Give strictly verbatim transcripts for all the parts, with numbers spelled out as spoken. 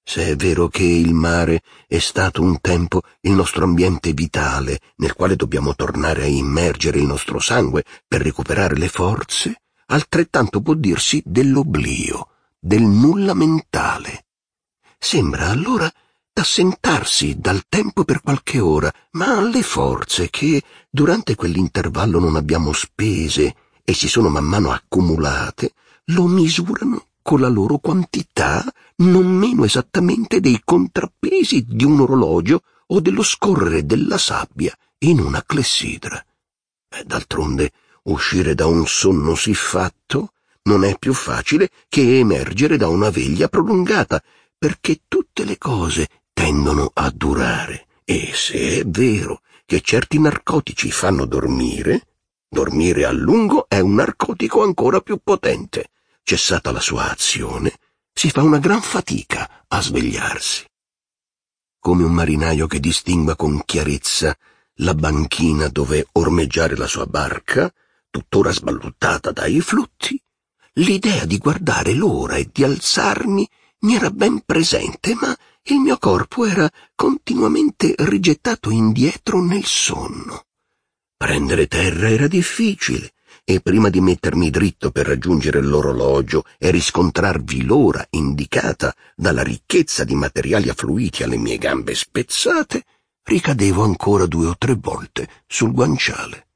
Se è vero che il mare è stato un tempo il nostro ambiente vitale, nel quale dobbiamo tornare a immergere il nostro sangue per recuperare le forze, altrettanto può dirsi dell'oblio, del nulla mentale. Sembra allora d'assentarsi dal tempo per qualche ora, ma le forze che durante quell'intervallo non abbiamo spese e si sono man mano accumulate, lo misurano con la loro quantità non meno esattamente dei contrappesi di un orologio o dello scorrere della sabbia in una clessidra. E d'altronde, uscire da un sonno siffatto non è più facile che emergere da una veglia prolungata, perché tutte le cose tendono a durare. E se è vero che certi narcotici fanno dormire, dormire a lungo è un narcotico ancora più potente. Cessata la sua azione, si fa una gran fatica a svegliarsi. Come un marinaio che distingua con chiarezza la banchina dove ormeggiare la sua barca, tuttora sballottata dai flutti, l'idea di guardare l'ora e di alzarmi mi era ben presente, ma il mio corpo era continuamente rigettato indietro nel sonno. Prendere terra era difficile, e prima di mettermi dritto per raggiungere l'orologio e riscontrarvi l'ora indicata dalla ricchezza di materiali affluiti alle mie gambe spezzate, ricadevo ancora due o tre volte sul guanciale.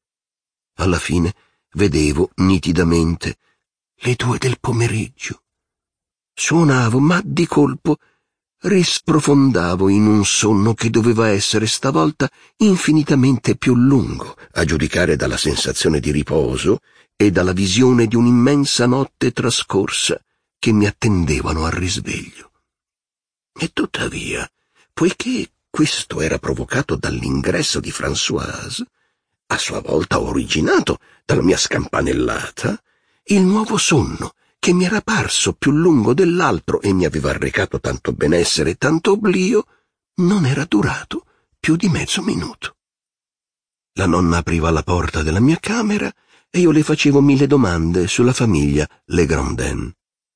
Alla fine vedevo nitidamente le due del pomeriggio. Suonavo, ma di colpo risprofondavo in un sonno che doveva essere stavolta infinitamente più lungo, a giudicare dalla sensazione di riposo e dalla visione di un'immensa notte trascorsa che mi attendevano al risveglio. E tuttavia, poiché questo era provocato dall'ingresso di Françoise, a sua volta originato dalla mia scampanellata, il nuovo sonno, che mi era parso più lungo dell'altro e mi aveva arrecato tanto benessere e tanto oblio, non era durato più di mezzo minuto. La nonna apriva la porta della mia camera e io le facevo mille domande sulla famiglia Legrandin.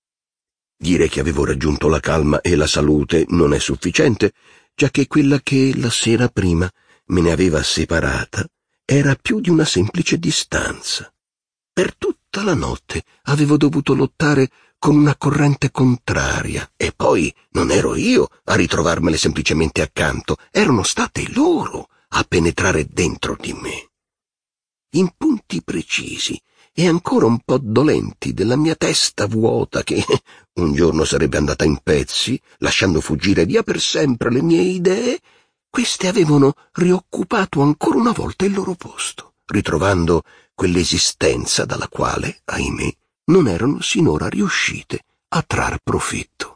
Dire che avevo raggiunto la calma e la salute non è sufficiente, giacché quella che la sera prima me ne aveva separata era più di una semplice distanza. Per tutta la notte avevo dovuto lottare con una corrente contraria, e poi non ero io a ritrovarmele semplicemente accanto, erano state loro a penetrare dentro di me. In punti precisi e ancora un po' dolenti della mia testa vuota che un giorno sarebbe andata in pezzi, lasciando fuggire via per sempre le mie idee, queste avevano rioccupato ancora una volta il loro posto, ritrovando quell'esistenza dalla quale, ahimè, non erano sinora riuscite a trar profitto.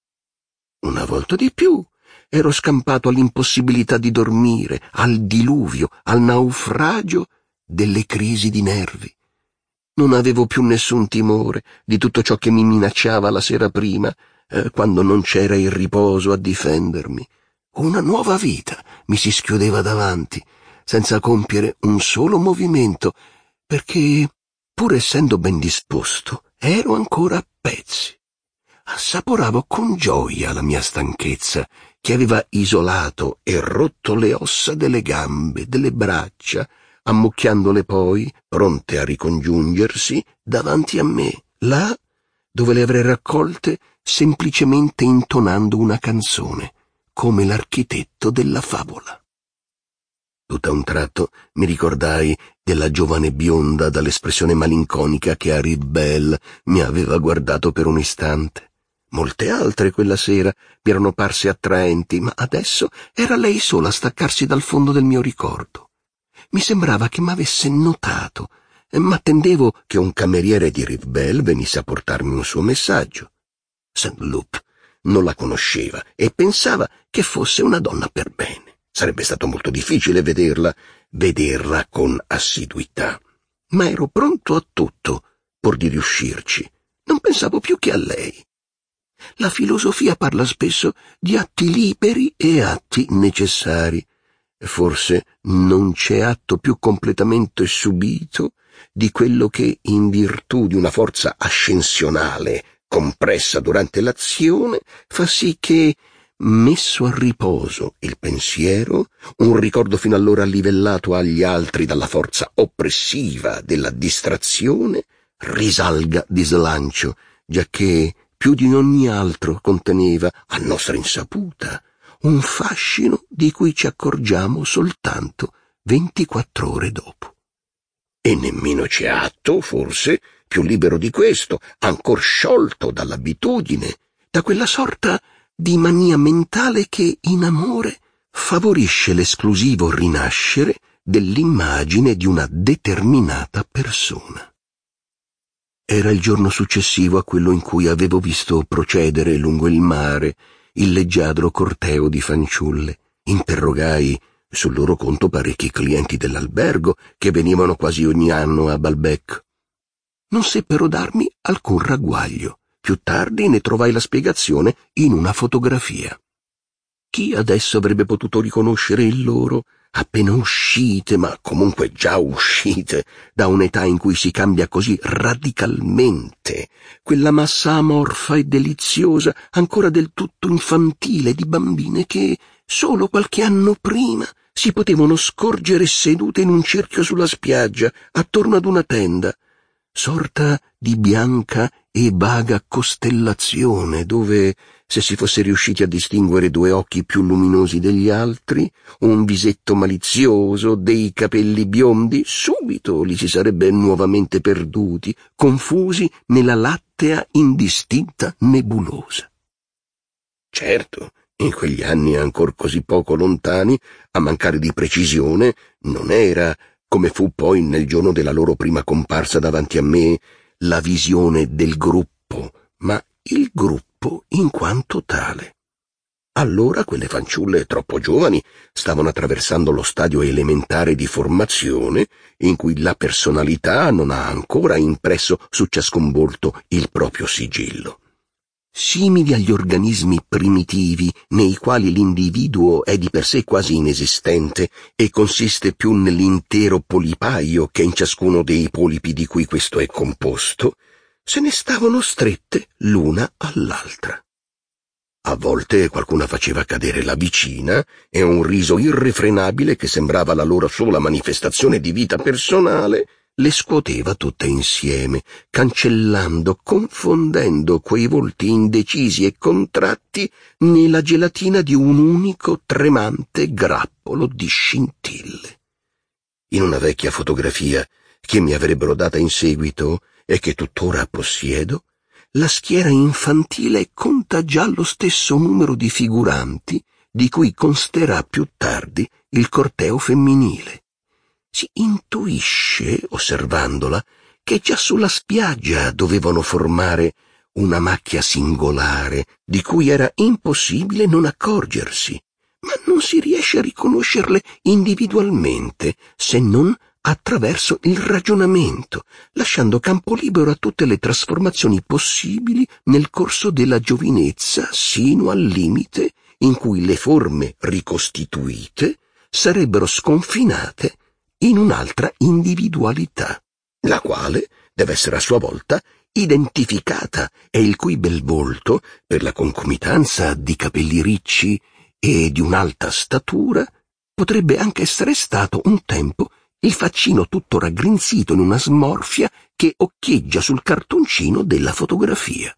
Una volta di più ero scampato all'impossibilità di dormire, al diluvio, al naufragio delle crisi di nervi. Non avevo più nessun timore di tutto ciò che mi minacciava la sera prima, eh, quando non c'era il riposo a difendermi. Una nuova vita mi si schiudeva davanti, senza compiere un solo movimento, perché, pur essendo ben disposto, ero ancora a pezzi. Assaporavo con gioia la mia stanchezza, che aveva isolato e rotto le ossa delle gambe, delle braccia, ammucchiandole poi, pronte a ricongiungersi, davanti a me, là dove le avrei raccolte semplicemente intonando una canzone, come l'architetto della favola. Tutto a un tratto mi ricordai della giovane bionda dall'espressione malinconica che a Ribelle mi aveva guardato per un istante. Molte altre quella sera mi erano parse attraenti, ma adesso era lei sola a staccarsi dal fondo del mio ricordo. Mi sembrava che m'avesse notato, ma attendevo che un cameriere di Ribelle venisse a portarmi un suo messaggio. Saint-Loup non la conosceva e pensava che fosse una donna per bene. Sarebbe stato molto difficile vederla, vederla con assiduità, ma ero pronto a tutto pur di riuscirci. Non pensavo più che a lei. La filosofia parla spesso di atti liberi e atti necessari. Forse non c'è atto più completamente subito di quello che, in virtù di una forza ascensionale compressa durante l'azione, fa sì che, messo a riposo il pensiero, un ricordo fino allora livellato agli altri dalla forza oppressiva della distrazione, risalga di slancio, giacché più di ogni altro conteneva, a nostra insaputa, un fascino di cui ci accorgiamo soltanto ventiquattro ore dopo. E nemmeno c'è atto, forse, più libero di questo, ancor sciolto dall'abitudine, da quella sorta di mania mentale che in amore favorisce l'esclusivo rinascere dell'immagine di una determinata persona. Era il giorno successivo a quello in cui avevo visto procedere lungo il mare il leggiadro corteo di fanciulle. Interrogai sul loro conto parecchi clienti dell'albergo che venivano quasi ogni anno a Balbec. Non seppero darmi alcun ragguaglio. Più tardi ne trovai la spiegazione in una fotografia. Chi adesso avrebbe potuto riconoscere il loro, appena uscite, ma comunque già uscite, da un'età in cui si cambia così radicalmente, quella massa amorfa e deliziosa, ancora del tutto infantile, di bambine che, solo qualche anno prima, si potevano scorgere sedute in un cerchio sulla spiaggia, attorno ad una tenda, sorta di bianca e vaga costellazione, dove, se si fosse riusciti a distinguere due occhi più luminosi degli altri, un visetto malizioso, dei capelli biondi, subito li si sarebbe nuovamente perduti, confusi nella lattea indistinta nebulosa. Certo, in quegli anni ancor così poco lontani, a mancare di precisione, non era, come fu poi nel giorno della loro prima comparsa davanti a me, la visione del gruppo, ma il gruppo in quanto tale. Allora quelle fanciulle troppo giovani stavano attraversando lo stadio elementare di formazione in cui la personalità non ha ancora impresso su ciascun volto il proprio sigillo. Simili agli organismi primitivi nei quali l'individuo è di per sé quasi inesistente e consiste più nell'intero polipaio che in ciascuno dei polipi di cui questo è composto, se ne stavano strette l'una all'altra. A volte qualcuna faceva cadere la vicina e un riso irrefrenabile che sembrava la loro sola manifestazione di vita personale le scuoteva tutte insieme, cancellando, confondendo quei volti indecisi e contratti nella gelatina di un unico tremante grappolo di scintille. In una vecchia fotografia che mi avrebbero data in seguito e che tuttora possiedo, la schiera infantile conta già lo stesso numero di figuranti di cui consterà più tardi il corteo femminile. Si intuisce, osservandola, che già sulla spiaggia dovevano formare una macchia singolare di cui era impossibile non accorgersi, ma non si riesce a riconoscerle individualmente se non attraverso il ragionamento, lasciando campo libero a tutte le trasformazioni possibili nel corso della giovinezza sino al limite in cui le forme ricostituite sarebbero sconfinate in un'altra individualità, la quale deve essere a sua volta identificata e il cui bel volto, per la concomitanza di capelli ricci e di un'alta statura, potrebbe anche essere stato un tempo il faccino tutto raggrinzito in una smorfia che occhieggia sul cartoncino della fotografia.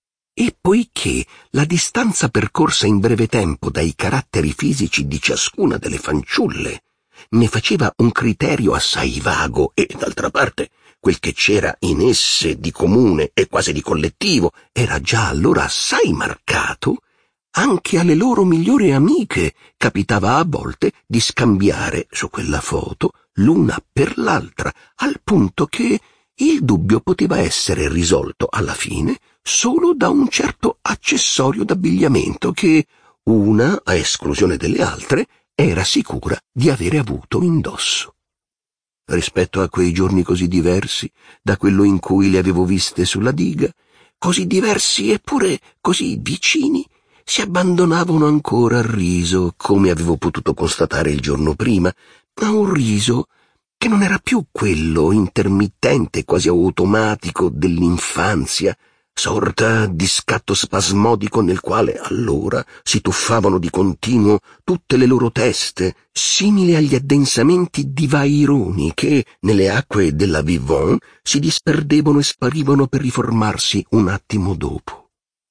E poiché la distanza percorsa in breve tempo dai caratteri fisici di ciascuna delle fanciulle ne faceva un criterio assai vago e, d'altra parte, quel che c'era in esse di comune e quasi di collettivo era già allora assai marcato, anche alle loro migliori amiche capitava a volte di scambiare su quella foto l'una per l'altra, al punto che il dubbio poteva essere risolto alla fine solo da un certo accessorio d'abbigliamento che una, a esclusione delle altre, era sicura di avere avuto indosso. Rispetto a quei giorni così diversi da quello in cui le avevo viste sulla diga, così diversi eppure così vicini, si abbandonavano ancora al riso, come avevo potuto constatare il giorno prima, ma un riso che non era più quello intermittente, quasi automatico dell'infanzia, sorta di scatto spasmodico nel quale allora si tuffavano di continuo tutte le loro teste, simili agli addensamenti di vaironi che, nelle acque della Vivonne, si disperdevano e sparivano per riformarsi un attimo dopo.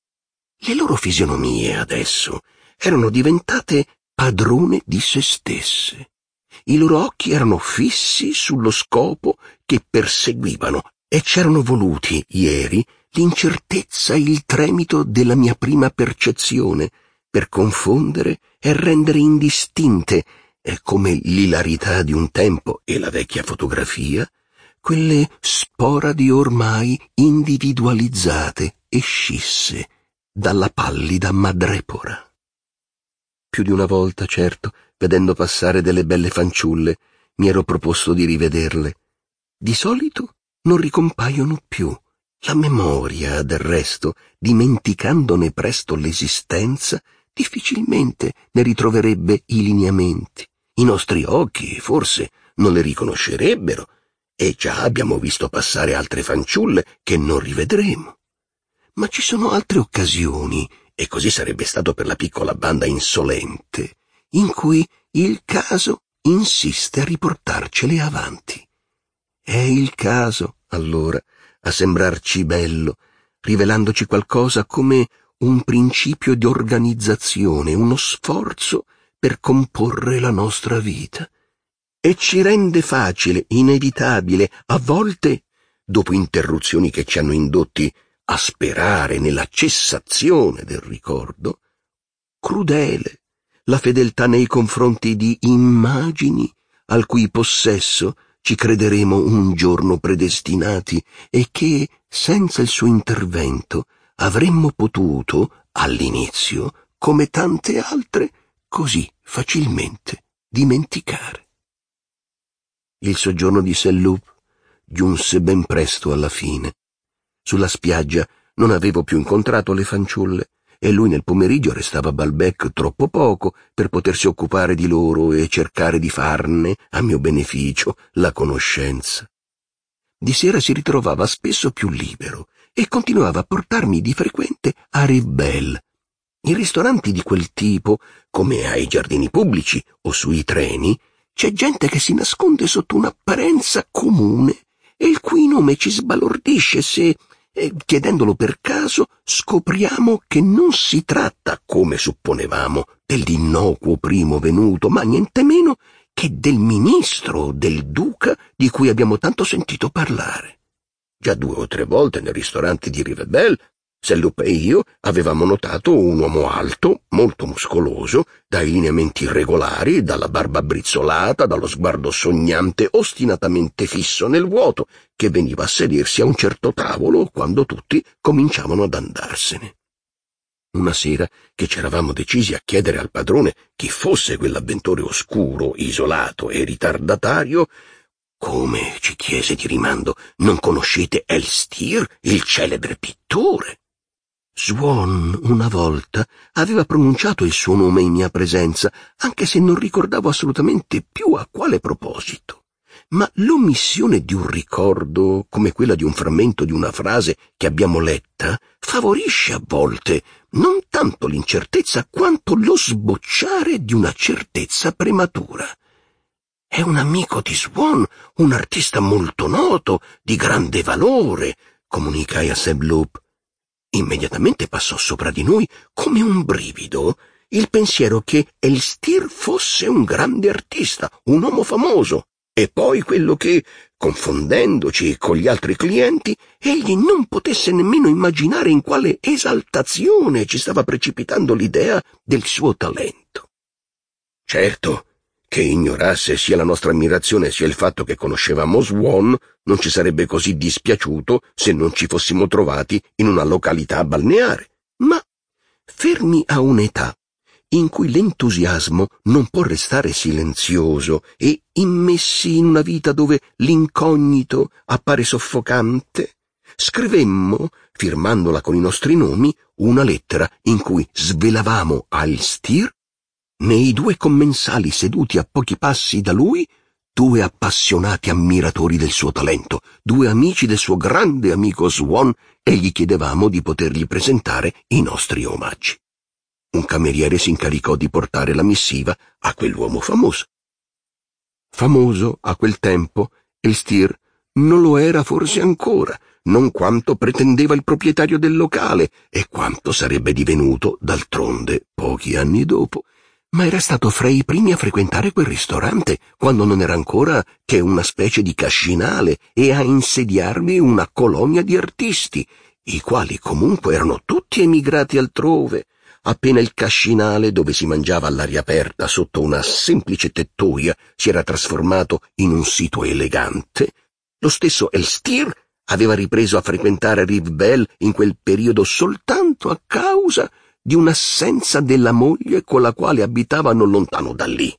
Le loro fisionomie, adesso, erano diventate padrone di se stesse. I loro occhi erano fissi sullo scopo che perseguivano e c'erano voluti, ieri, l'incertezza e il tremito della mia prima percezione per confondere e rendere indistinte, come l'ilarità di un tempo e la vecchia fotografia, quelle sporadi ormai individualizzate e scisse dalla pallida madrepora. Più di una volta, certo, vedendo passare delle belle fanciulle, mi ero proposto di rivederle. Di solito non ricompaiono più. La memoria, del resto, dimenticandone presto l'esistenza, difficilmente ne ritroverebbe i lineamenti. I nostri occhi, forse, non le riconoscerebbero, e già abbiamo visto passare altre fanciulle che non rivedremo. Ma ci sono altre occasioni, e così sarebbe stato per la piccola banda insolente, in cui il caso insiste a riportarcele avanti. È il caso, allora, a sembrarci bello, rivelandoci qualcosa come un principio di organizzazione, uno sforzo per comporre la nostra vita. E ci rende facile, inevitabile, a volte, dopo interruzioni che ci hanno indotti a sperare nella cessazione del ricordo, crudele la fedeltà nei confronti di immagini al cui possesso ci crederemo un giorno predestinati e che, senza il suo intervento, avremmo potuto, all'inizio, come tante altre, così facilmente dimenticare. Il soggiorno di Saint-Loup giunse ben presto alla fine. Sulla spiaggia non avevo più incontrato le fanciulle e lui nel pomeriggio restava a Balbec troppo poco per potersi occupare di loro e cercare di farne, a mio beneficio, la conoscenza. Di sera si ritrovava spesso più libero e continuava a portarmi di frequente a Rivebelle. In ristoranti di quel tipo, come ai giardini pubblici o sui treni, c'è gente che si nasconde sotto un'apparenza comune e il cui nome ci sbalordisce se, eh, chiedendolo per caso, scopriamo che non si tratta, come supponevamo, dell'innocuo primo venuto, ma niente meno che del ministro, del duca, di cui abbiamo tanto sentito parlare. Già due o tre volte nel ristorante di Rivebelle, Saint-Loup e io avevamo notato un uomo alto, molto muscoloso, dai lineamenti irregolari, dalla barba brizzolata, dallo sguardo sognante, ostinatamente fisso nel vuoto, che veniva a sedersi a un certo tavolo quando tutti cominciavano ad andarsene. Una sera che c'eravamo decisi a chiedere al padrone chi fosse quell'avventore oscuro, isolato e ritardatario, come ci chiese di rimando, non conoscete Elstir, il celebre pittore? Swan, una volta, aveva pronunciato il suo nome in mia presenza, anche se non ricordavo assolutamente più a quale proposito. Ma l'omissione di un ricordo, come quella di un frammento di una frase che abbiamo letta, favorisce a volte non tanto l'incertezza quanto lo sbocciare di una certezza prematura. È un amico di Swan, un artista molto noto, di grande valore, comunicai a Saint-Loup. Immediatamente passò sopra di noi, come un brivido, il pensiero che Elstir fosse un grande artista, un uomo famoso, e poi quello che, confondendoci con gli altri clienti, egli non potesse nemmeno immaginare in quale esaltazione ci stava precipitando l'idea del suo talento. Certo, che ignorasse sia la nostra ammirazione sia il fatto che conoscevamo Swan, non ci sarebbe così dispiaciuto se non ci fossimo trovati in una località balneare. Ma, fermi a un'età in cui l'entusiasmo non può restare silenzioso e immessi in una vita dove l'incognito appare soffocante, scrivemmo, firmandola con i nostri nomi, una lettera in cui svelavamo a Elstir, nei due commensali seduti a pochi passi da lui, due appassionati ammiratori del suo talento, due amici del suo grande amico Swan, e gli chiedevamo di potergli presentare i nostri omaggi. Un cameriere si incaricò di portare la missiva a quell'uomo famoso. Famoso a quel tempo, Elstir non lo era forse ancora, non quanto pretendeva il proprietario del locale e quanto sarebbe divenuto, d'altronde, pochi anni dopo, ma era stato fra i primi a frequentare quel ristorante quando non era ancora che una specie di cascinale e a insediarvi una colonia di artisti, i quali comunque erano tutti emigrati altrove. Appena il cascinale, dove si mangiava all'aria aperta sotto una semplice tettoia, si era trasformato in un sito elegante, lo stesso Elstir aveva ripreso a frequentare Rivebelle in quel periodo soltanto a causa di un'assenza della moglie con la quale abitava non lontano da lì.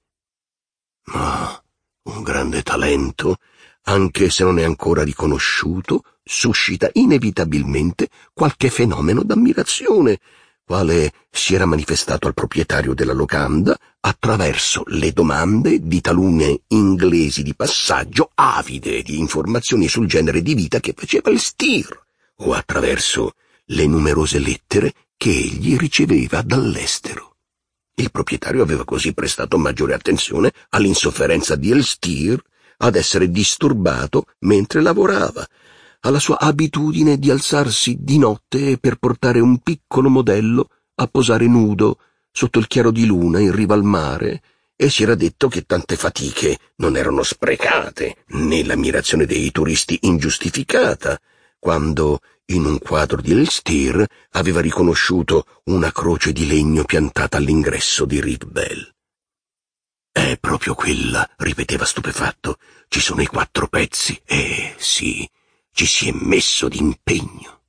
Ma un grande talento, anche se non è ancora riconosciuto, suscita inevitabilmente qualche fenomeno d'ammirazione, quale si era manifestato al proprietario della locanda attraverso le domande di talune inglesi di passaggio avide di informazioni sul genere di vita che faceva Elstir, o attraverso le numerose lettere che egli riceveva dall'estero. Il proprietario aveva così prestato maggiore attenzione all'insofferenza di Elstir ad essere disturbato mentre lavorava, alla sua abitudine di alzarsi di notte per portare un piccolo modello a posare nudo sotto il chiaro di luna in riva al mare, e si era detto che tante fatiche non erano sprecate, né l'ammirazione dei turisti ingiustificata, quando in un quadro di Elstir aveva riconosciuto una croce di legno piantata all'ingresso di Rivebelle. «È proprio quella», ripeteva stupefatto. «Ci sono i quattro pezzi. Eh, sì, ci si è messo d'impegno».